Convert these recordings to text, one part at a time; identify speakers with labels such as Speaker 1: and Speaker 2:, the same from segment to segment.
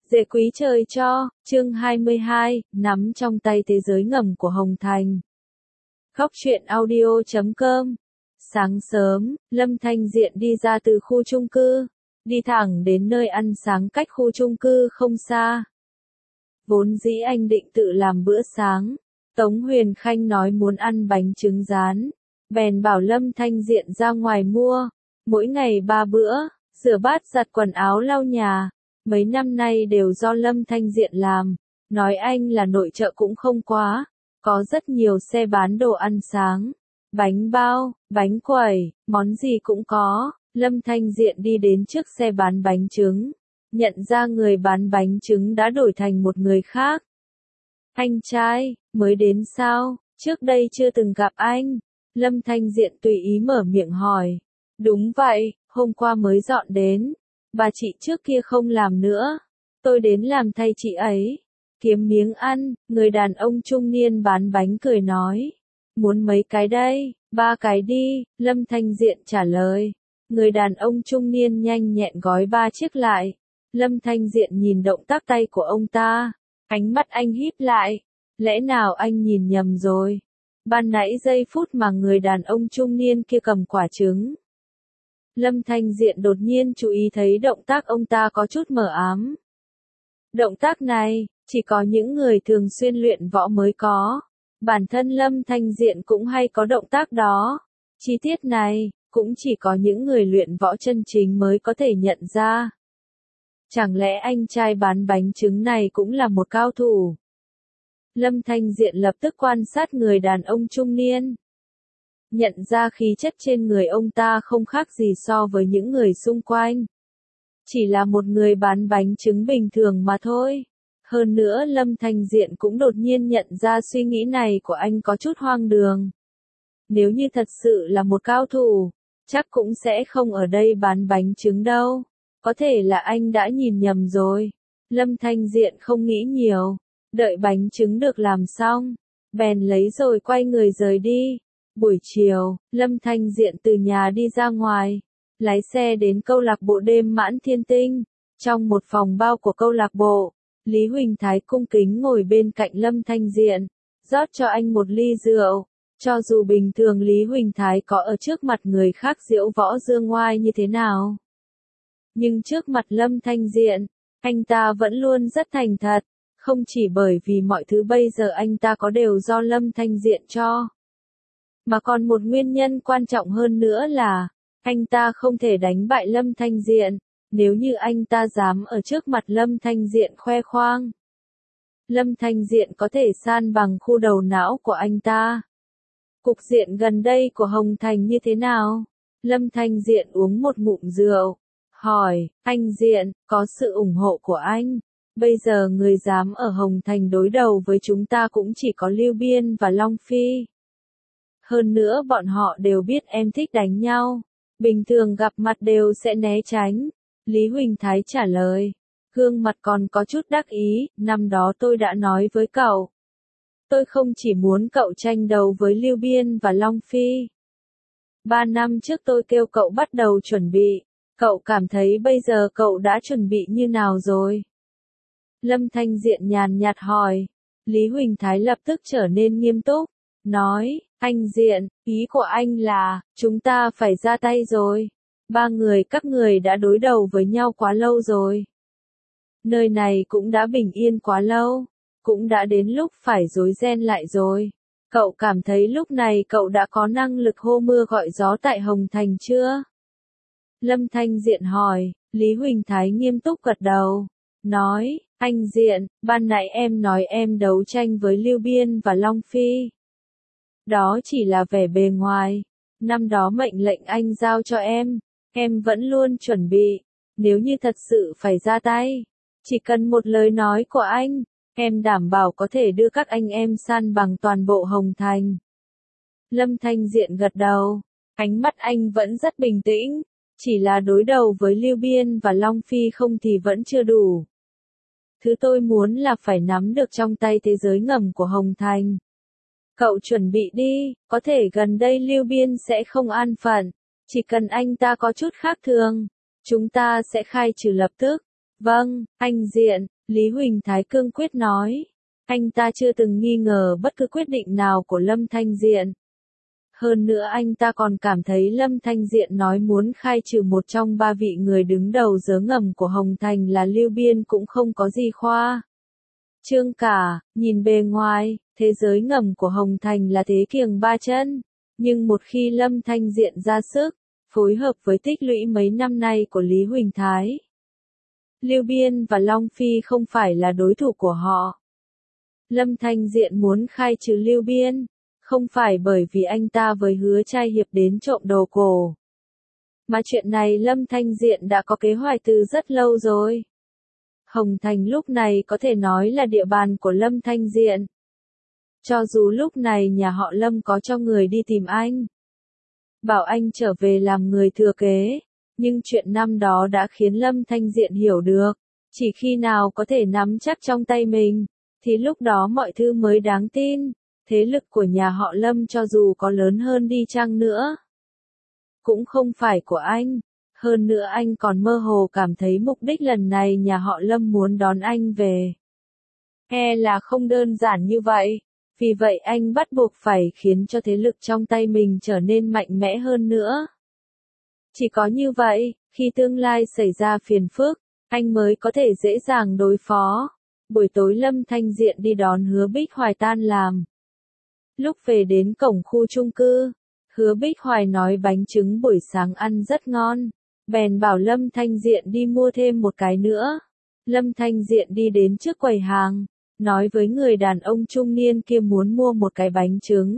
Speaker 1: Dễ quý trời cho, chương 22, nắm trong tay thế giới ngầm của Hồng Thành. Khóc chuyện audio.com. Sáng sớm, Lâm Thanh Diện đi ra từ khu chung cư, đi thẳng đến nơi ăn sáng cách khu chung cư không xa. Vốn dĩ anh định tự làm bữa sáng, Tống Huyền Khanh nói muốn ăn bánh trứng rán, bèn bảo Lâm Thanh Diện ra ngoài mua, mỗi ngày 3 bữa, rửa bát giặt quần áo lau nhà. Mấy năm nay đều do Lâm Thanh Diện làm, nói anh là nội trợ cũng không quá, có rất nhiều xe bán đồ ăn sáng, bánh bao, bánh quẩy, món gì cũng có. Lâm Thanh Diện đi đến trước xe bán bánh trứng, nhận ra người bán bánh trứng đã đổi thành một người khác. Anh trai, mới đến sao, trước đây chưa từng gặp anh. Lâm Thanh Diện tùy ý mở miệng hỏi. Đúng vậy, hôm qua mới dọn đến. Bà chị trước kia không làm nữa, tôi đến làm thay chị ấy, kiếm miếng ăn. Người đàn ông trung niên bán bánh cười nói, muốn mấy cái đây? 3 cái đi, Lâm Thanh Diện trả lời. Người đàn ông trung niên nhanh nhẹn gói 3 chiếc lại. Lâm Thanh Diện nhìn động tác tay của ông ta, ánh mắt anh híp lại, lẽ nào anh nhìn nhầm rồi? Ban nãy giây phút mà người đàn ông trung niên kia cầm quả trứng, Lâm Thanh Diện đột nhiên chú ý thấy động tác ông ta có chút mờ ám. Động tác này, chỉ có những người thường xuyên luyện võ mới có. Bản thân Lâm Thanh Diện cũng hay có động tác đó. Chi tiết này, cũng chỉ có những người luyện võ chân chính mới có thể nhận ra. Chẳng lẽ anh trai bán bánh trứng này cũng là một cao thủ? Lâm Thanh Diện lập tức quan sát người đàn ông trung niên. Nhận ra khí chất trên người ông ta không khác gì so với những người xung quanh. Chỉ là một người bán bánh trứng bình thường mà thôi. Hơn nữa Lâm Thanh Diện cũng đột nhiên nhận ra suy nghĩ này của anh có chút hoang đường. Nếu như thật sự là một cao thủ, chắc cũng sẽ không ở đây bán bánh trứng đâu. Có thể là anh đã nhìn nhầm rồi. Lâm Thanh Diện không nghĩ nhiều, đợi bánh trứng được làm xong, bèn lấy rồi quay người rời đi. Buổi chiều, Lâm Thanh Diện từ nhà đi ra ngoài, lái xe đến câu lạc bộ đêm Mãn Thiên Tinh. Trong một phòng bao của câu lạc bộ, Lý Huỳnh Thái cung kính ngồi bên cạnh Lâm Thanh Diện, rót cho anh một ly rượu. Cho dù bình thường Lý Huỳnh Thái có ở trước mặt người khác diễu võ dương ngoai như thế nào, nhưng trước mặt Lâm Thanh Diện, anh ta vẫn luôn rất thành thật, không chỉ bởi vì mọi thứ bây giờ anh ta có đều do Lâm Thanh Diện cho, mà còn một nguyên nhân quan trọng hơn nữa là, anh ta không thể đánh bại Lâm Thanh Diện, nếu như anh ta dám ở trước mặt Lâm Thanh Diện khoe khoang. Lâm Thanh Diện có thể san bằng khu đầu não của anh ta. Cục diện gần đây của Hồng Thành như thế nào? Lâm Thanh Diện uống một ngụm rượu, hỏi, anh Diện, có sự ủng hộ của anh. Bây giờ người dám ở Hồng Thành đối đầu với chúng ta cũng chỉ có Lưu Biên và Long Phi. Hơn nữa bọn họ đều biết em thích đánh nhau, bình thường gặp mặt đều sẽ né tránh. Lý Huỳnh Thái trả lời, gương mặt còn có chút đắc ý, năm đó tôi đã nói với cậu. Tôi không chỉ muốn cậu tranh đấu với Lưu Biên và Long Phi. 3 năm trước tôi kêu cậu bắt đầu chuẩn bị, cậu cảm thấy bây giờ cậu đã chuẩn bị như nào rồi? Lâm Thanh Diện nhàn nhạt hỏi. Lý Huỳnh Thái lập tức trở nên nghiêm túc, nói, anh Diện, ý của anh là, chúng ta phải ra tay rồi. 3 người các người đã đối đầu với nhau quá lâu rồi. Nơi này cũng đã bình yên quá lâu, cũng đã đến lúc phải rối ren lại rồi. Cậu cảm thấy lúc này cậu đã có năng lực hô mưa gọi gió tại Hồng Thành chưa? Lâm Thanh Diện hỏi. Lý Huỳnh Thái nghiêm túc gật đầu, nói, anh Diện, ban nãy em nói em đấu tranh với Lưu Biên và Long Phi. Đó chỉ là vẻ bề ngoài. Năm đó mệnh lệnh anh giao cho em vẫn luôn chuẩn bị. Nếu như thật sự phải ra tay, chỉ cần một lời nói của anh, em đảm bảo có thể đưa các anh em san bằng toàn bộ Hồng Thành. Lâm Thanh Diện gật đầu, ánh mắt anh vẫn rất bình tĩnh, chỉ là đối đầu với Lưu Biên và Long Phi không thì vẫn chưa đủ. Thứ tôi muốn là phải nắm được trong tay thế giới ngầm của Hồng Thành. Cậu chuẩn bị đi, có thể gần đây Lưu Biên sẽ không an phận, chỉ cần anh ta có chút khác thường, chúng ta sẽ khai trừ lập tức. Vâng, anh Diện, Lý Huỳnh Thái cương quyết nói. Anh ta chưa từng nghi ngờ bất cứ quyết định nào của Lâm Thanh Diện. Hơn nữa anh ta còn cảm thấy Lâm Thanh Diện nói muốn khai trừ một trong ba vị người đứng đầu giớ ngầm của Hồng Thành là Lưu Biên cũng không có gì khoa trương cả, nhìn bề ngoài, thế giới ngầm của Hồng Thành là thế kiềng ba chân. Nhưng một khi Lâm Thanh Diện ra sức, phối hợp với tích lũy mấy năm nay của Lý Huỳnh Thái, Lưu Biên và Long Phi không phải là đối thủ của họ. Lâm Thanh Diện muốn khai trừ Lưu Biên, không phải bởi vì anh ta với Hứa Trai Hiệp đến trộm đồ cổ. Mà chuyện này Lâm Thanh Diện đã có kế hoạch từ rất lâu rồi. Hồng Thành lúc này có thể nói là địa bàn của Lâm Thanh Diện. Cho dù lúc này nhà họ Lâm có cho người đi tìm anh, bảo anh trở về làm người thừa kế, nhưng chuyện năm đó đã khiến Lâm Thanh Diện hiểu được, chỉ khi nào có thể nắm chắc trong tay mình, thì lúc đó mọi thứ mới đáng tin. Thế lực của nhà họ Lâm cho dù có lớn hơn đi chăng nữa, cũng không phải của anh. Hơn nữa anh còn mơ hồ cảm thấy mục đích lần này nhà họ Lâm muốn đón anh về, là không đơn giản như vậy. Vì vậy anh bắt buộc phải khiến cho thế lực trong tay mình trở nên mạnh mẽ hơn nữa. Chỉ có như vậy, khi tương lai xảy ra phiền phức, anh mới có thể dễ dàng đối phó. Buổi tối Lâm Thanh Diện đi đón Hứa Bích Hoài tan làm. Lúc về đến cổng khu chung cư, Hứa Bích Hoài nói bánh trứng buổi sáng ăn rất ngon, bèn bảo Lâm Thanh Diện đi mua thêm một cái nữa. Lâm Thanh Diện đi đến trước quầy hàng, nói với người đàn ông trung niên kia muốn mua một cái bánh trứng.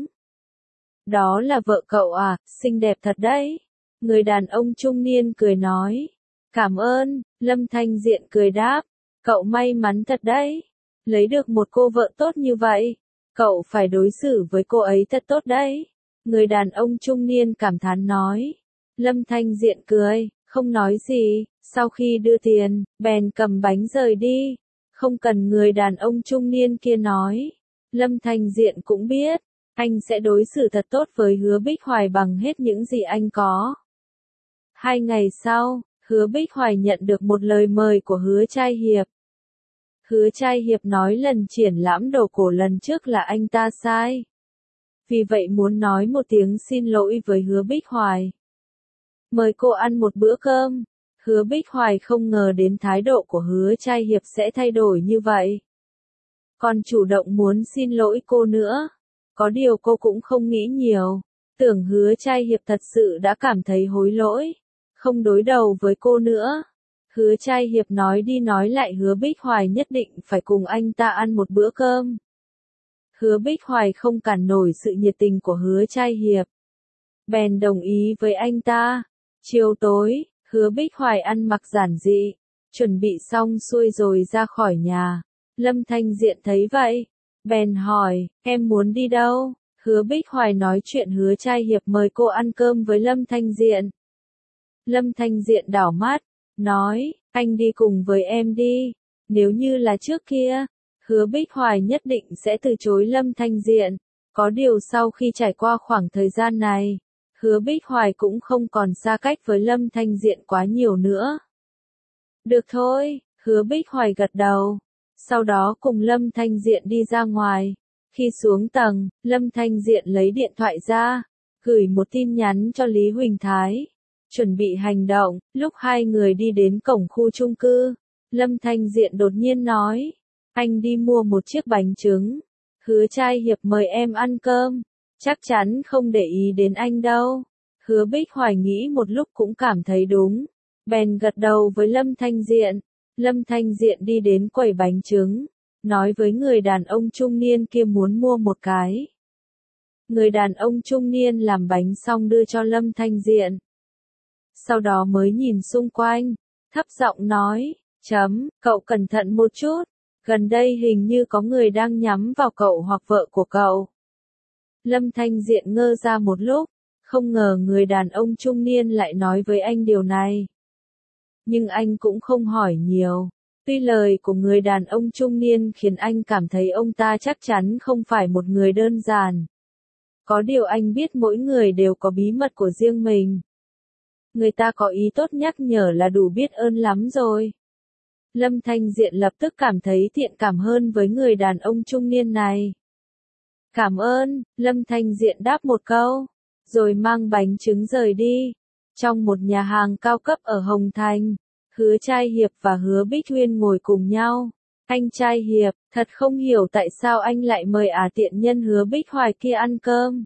Speaker 1: Đó là vợ cậu à, xinh đẹp thật đấy. Người đàn ông trung niên cười nói. Cảm ơn, Lâm Thanh Diện cười đáp. Cậu may mắn thật đấy. Lấy được một cô vợ tốt như vậy. Cậu phải đối xử với cô ấy thật tốt đấy. Người đàn ông trung niên cảm thán nói. Lâm Thanh Diện cười, không nói gì. Sau khi đưa tiền, bèn cầm bánh rời đi. Không cần người đàn ông trung niên kia nói. Lâm Thanh Diện cũng biết, anh sẽ đối xử thật tốt với Hứa Bích Hoài bằng hết những gì anh có. 2 ngày sau, Hứa Bích Hoài nhận được một lời mời của Hứa Trai Hiệp. Hứa Trai Hiệp nói lần triển lãm đồ cổ lần trước là anh ta sai. Vì vậy muốn nói một tiếng xin lỗi với Hứa Bích Hoài. Mời cô ăn một bữa cơm. Hứa Bích Hoài không ngờ đến thái độ của Hứa Trai Hiệp sẽ thay đổi như vậy. Còn chủ động muốn xin lỗi cô nữa. Có điều cô cũng không nghĩ nhiều. Tưởng Hứa Trai Hiệp thật sự đã cảm thấy hối lỗi. Không đối đầu với cô nữa. Hứa Trai Hiệp nói đi nói lại Hứa Bích Hoài nhất định phải cùng anh ta ăn một bữa cơm. Hứa Bích Hoài không cản nổi sự nhiệt tình của Hứa Trai Hiệp. Bèn đồng ý với anh ta. Chiều tối, Hứa Bích Hoài ăn mặc giản dị, chuẩn bị xong xuôi rồi ra khỏi nhà. Lâm Thanh Diện thấy vậy, bèn hỏi, em muốn đi đâu? Hứa Bích Hoài nói chuyện Hứa Trai Hiệp mời cô ăn cơm với Lâm Thanh Diện. Lâm Thanh Diện đảo mắt, nói, anh đi cùng với em đi. Nếu như là trước kia, Hứa Bích Hoài nhất định sẽ từ chối Lâm Thanh Diện. Có điều sau khi trải qua khoảng thời gian này, Hứa Bích Hoài cũng không còn xa cách với Lâm Thanh Diện quá nhiều nữa. Được thôi, Hứa Bích Hoài gật đầu. Sau đó cùng Lâm Thanh Diện đi ra ngoài. Khi xuống tầng, Lâm Thanh Diện lấy điện thoại ra, gửi một tin nhắn cho Lý Huỳnh Thái. Chuẩn bị hành động, lúc hai người đi đến cổng khu chung cư, Lâm Thanh Diện đột nhiên nói, anh đi mua một chiếc bánh trứng. Hứa Trai Hiệp mời em ăn cơm, chắc chắn không để ý đến anh đâu. Hứa Bích Hoài nghĩ một lúc cũng cảm thấy đúng, bèn gật đầu với Lâm Thanh Diện. Lâm Thanh Diện đi đến quầy bánh trứng, nói với người đàn ông trung niên kia muốn mua một cái. Người đàn ông trung niên làm bánh xong đưa cho Lâm Thanh Diện. Sau đó mới nhìn xung quanh, thấp giọng nói, cậu cẩn thận một chút, gần đây hình như có người đang nhắm vào cậu hoặc vợ của cậu. Lâm Thanh Diện ngơ ra một lúc, không ngờ người đàn ông trung niên lại nói với anh điều này. Nhưng anh cũng không hỏi nhiều. Tuy lời của người đàn ông trung niên khiến anh cảm thấy ông ta chắc chắn không phải một người đơn giản. Có điều anh biết mỗi người đều có bí mật của riêng mình. Người ta có ý tốt nhắc nhở là đủ biết ơn lắm rồi. Lâm Thanh Diện lập tức cảm thấy thiện cảm hơn với người đàn ông trung niên này. Cảm ơn, Lâm Thanh Diện đáp một câu, rồi mang bánh trứng rời đi. Trong một nhà hàng cao cấp ở Hồng Thành, Hứa Trai Hiệp và Hứa Bích Huyên ngồi cùng nhau. Anh Trai Hiệp, thật không hiểu tại sao anh lại mời tiện nhân Hứa Bích Hoài kia ăn cơm.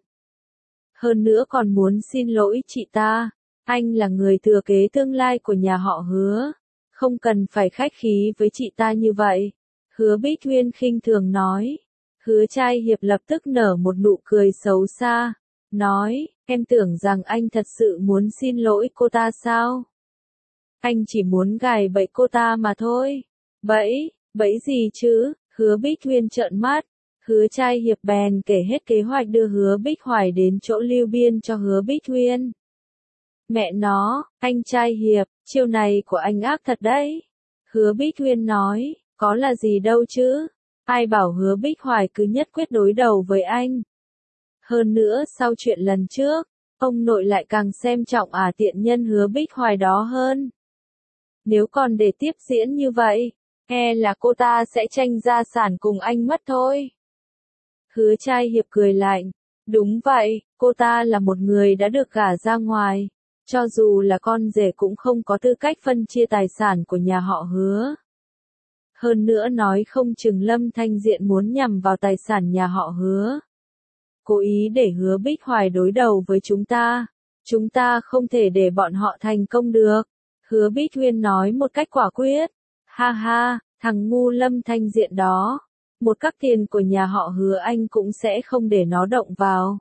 Speaker 1: Hơn nữa còn muốn xin lỗi chị ta. Anh là người thừa kế tương lai của nhà họ Hứa. Không cần phải khách khí với chị ta như vậy. Hứa Bích Huyên khinh thường nói. Hứa Trai Hiệp lập tức nở một nụ cười xấu xa. Nói, em tưởng rằng anh thật sự muốn xin lỗi cô ta sao? Anh chỉ muốn gài bẫy cô ta mà thôi. Bẫy, bẫy gì chứ? Hứa Bích Huyên trợn mắt. Hứa Trai Hiệp bèn kể hết kế hoạch đưa Hứa Bích Hoài đến chỗ Lưu Biên cho Hứa Bích Huyên. Mẹ nó, anh Trai Hiệp, chiêu này của anh ác thật đấy. Hứa Bích Huyên nói, có là gì đâu chứ. Ai bảo Hứa Bích Hoài cứ nhất quyết đối đầu với anh. Hơn nữa sau chuyện lần trước, ông nội lại càng xem trọng tiện nhân Hứa Bích Hoài đó hơn. Nếu còn để tiếp diễn như vậy, e là cô ta sẽ tranh gia sản cùng anh mất thôi. Hứa Trai Hiệp cười lạnh. Đúng vậy, cô ta là một người đã được gả ra ngoài. Cho dù là con rể cũng không có tư cách phân chia tài sản của nhà họ Hứa. Hơn nữa nói không chừng Lâm Thanh Diện muốn nhằm vào tài sản nhà họ Hứa. Cố ý để Hứa Bích Hoài đối đầu với chúng ta. Chúng ta không thể để bọn họ thành công được. Hứa Bích Huyên nói một cách quả quyết. Ha ha, thằng ngu Lâm Thanh Diện đó. Một các tiền của nhà họ Hứa anh cũng sẽ không để nó động vào.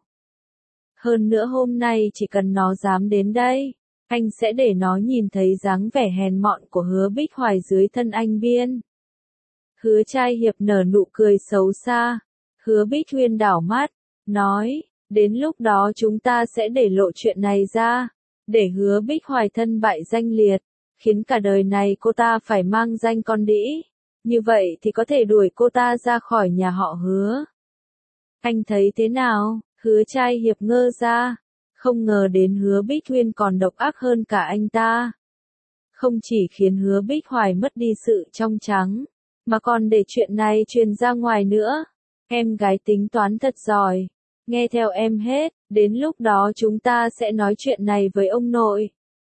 Speaker 1: Hơn nữa hôm nay chỉ cần nó dám đến đây, anh sẽ để nó nhìn thấy dáng vẻ hèn mọn của Hứa Bích Hoài dưới thân anh Biên. Hứa Trai Hiệp nở nụ cười xấu xa. Hứa Bích Huyên đảo mắt, nói, đến lúc đó chúng ta sẽ để lộ chuyện này ra, để Hứa Bích Hoài thân bại danh liệt, khiến cả đời này cô ta phải mang danh con đĩ. Như vậy thì có thể đuổi cô ta ra khỏi nhà họ Hứa. Anh thấy thế nào? Hứa Trai Hiệp ngơ ra. Không ngờ đến Hứa Bích Huyên còn độc ác hơn cả anh ta. Không chỉ khiến Hứa Bích Hoài mất đi sự trong trắng, mà còn để chuyện này truyền ra ngoài nữa. Em gái tính toán thật giỏi. Nghe theo em hết, đến lúc đó chúng ta sẽ nói chuyện này với ông nội.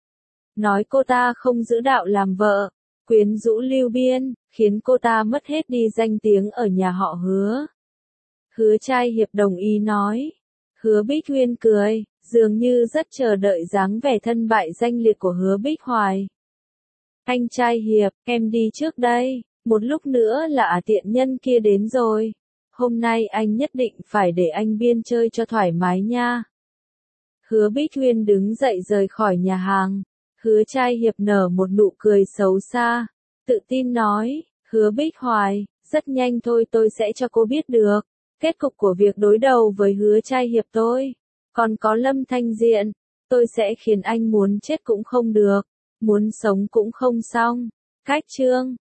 Speaker 1: Nói cô ta không giữ đạo làm vợ, quyến rũ Lưu Biên, khiến cô ta mất hết đi danh tiếng ở nhà họ Hứa. Hứa Trai Hiệp đồng ý nói. Hứa Bích Huyên cười, dường như rất chờ đợi dáng vẻ thân bại danh liệt của Hứa Bích Hoài. Anh Trai Hiệp, em đi trước đây, một lúc nữa là tiện nhân kia đến rồi. Hôm nay anh nhất định phải để anh Biên chơi cho thoải mái nha. Hứa Bích Huyên đứng dậy rời khỏi nhà hàng. Hứa Trai Hiệp nở một nụ cười xấu xa, tự tin nói, Hứa Bích Hoài, rất nhanh thôi tôi sẽ cho cô biết được kết cục của việc đối đầu với Hứa Trai Hiệp tôi. Còn có Lâm Thanh Diện, tôi sẽ khiến anh muốn chết cũng không được, muốn sống cũng không xong. Cách chương